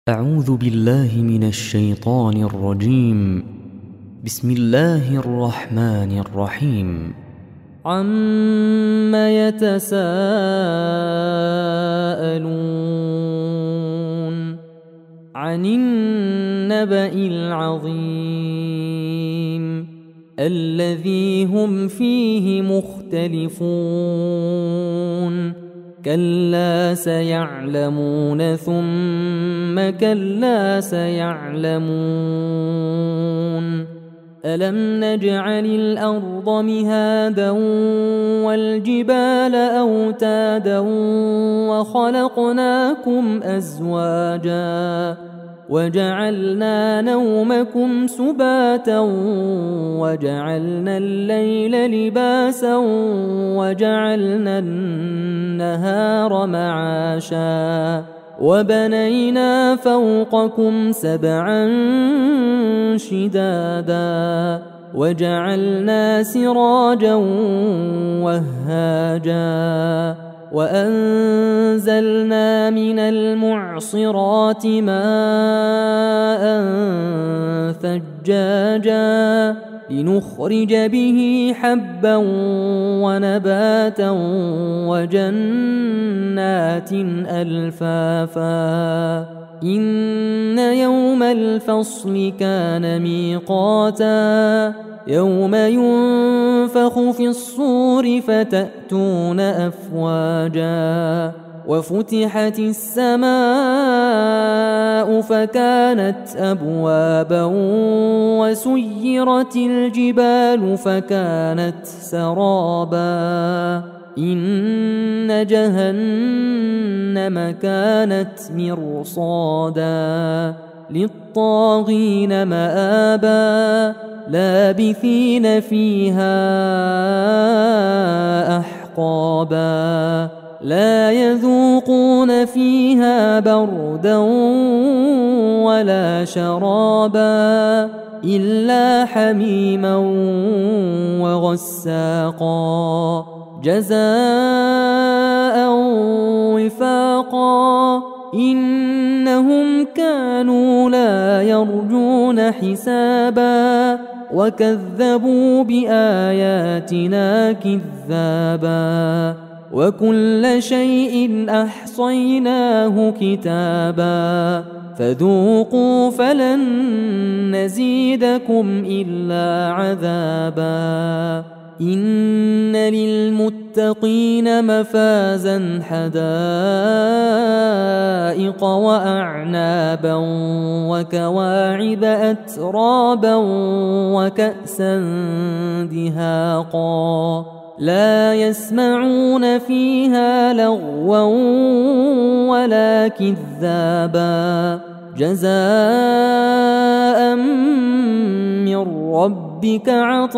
أعوذ بالله من الشيطان الرجيم. بسم الله الرحمن الرحيم. عَمَّ يَتَسَاءَلُونَ عَنِ النَّبَإِ الْعَظِيمِ الَّذِي هُمْ فِيهِ مُخْتَلِفُونَ كَلَّا سَيَعْلَمُونَ ثُمَّ كَلَّا سَيَعْلَمُونَ أَلَمْ نَجْعَلِ الْأَرْضَ مِهَادًا وَالْجِبَالَ أَوْتَادًا وَخَلَقْنَاكُمْ أَزْوَاجًا وَجَعَلْنَا نَوْمَكُمْ سُبَاتًا وَجَعَلْنَا اللَّيْلَ لِبَاسًا وَجَعَلْنَا النَّهَارَ مَعَاشًا وَبَنَيْنَا فَوْقَكُمْ سَبْعًا شِدَادًا وَجَعَلْنَا سِرَاجًا وَهَّاجًا وَأَنزَلْنَا مِنَ الْمُعْصِرَاتِ مَاءً ثَجَّاجًا لِنُخْرِجَ بِهِ حَبًّا وَنَبَاتًا وَجَنَّاتٍ أَلْفَافًا إِنَّ يَوْمَ الْفَصْلِ كَانَ مِيقَاتًا يَوْمَ يُنفَخُ فِي الصُّورِ فَتَأْتُونَ أَفْوَاجًا وَفُتِحَتِ السَّمَاءُ فَكَانَتْ أَبْوَابًا وَسُيِّرَتِ الْجِبَالُ فَكَانَتْ سَرَابًا إِنَّ جَهَنَّمَ كَانَتْ مِرْصَادًا لِلطَّاغِينَ مَآبًا لَابِثِينَ فِيهَا أَحْقَابًا لَا يَذُوقُونَ فِيهَا بَرْدًا وَلَا شَرَابًا إِلَّا حَمِيمًا وَغَسَّاقًا جَزَاءً وِفَاقًا إِنَّهُمْ كَانُوا لَا يَرْجُونَ حِسَابًا وَكَذَّبُوا بِآيَاتِنَا كِذَّابًا وَكُلَّ شَيْءٍ أَحْصَيْنَاهُ كِتَابًا فَذُوقُوا فَلَن نَّزِيدَكُمْ إِلَّا عَذَابًا إِنَّ لِلْمُتَّقِينَ مَفَازًا حَدَائِقَ وَأَعْنَابًا وَكَوَاعِبَ أَتْرَابًا وَكَأْسًا دِهَاقًا لَا يَسْمَعُونَ فِيهَا لَغْوًا وَلَا كِذَّابًا جَزَاءً مِّن رَّبِّكَ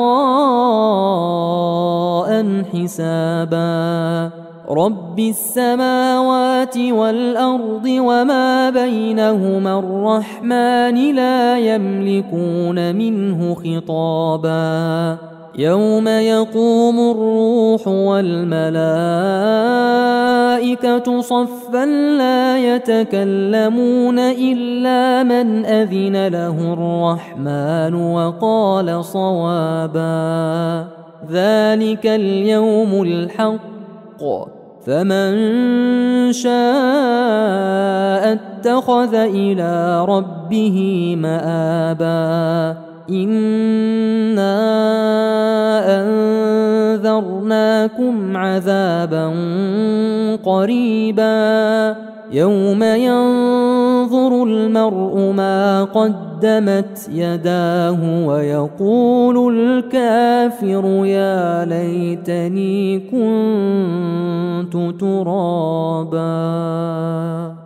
عَطَاءً حِسَابًا رَبِّ السَّمَاوَاتِ وَالْأَرْضِ وَمَا بَيْنَهُمَا الرَّحْمَنِ لَا يَمْلِكُونَ مِنْهُ خِطَابًا يَوْمَ يَقُومُ الرُّوحُ وَالْمَلَائِكَةُ صَفًّا لَّا يَتَكَلَّمُونَ إِلَّا مَنْ أَذِنَ لَهُ الرَّحْمَنُ وَقَالَ صَوَابًا ذَلِكَ الْيَوْمُ الْحَقُّ فَمَن شَاءَ اتَّخَذَ إِلَىٰ رَبِّهِ مَآبًا إِنَّا أَنذَرْنَاكُمْ عَذَابًا قَرِيبًا يَوْمَ يَنظُرُ الْمَرْءُ مَا قَدَّمَتْ يَدَاهُ وَيَقُولُ الْكَافِرُ يَا لَيْتَنِي كُنتُ تُرَابًا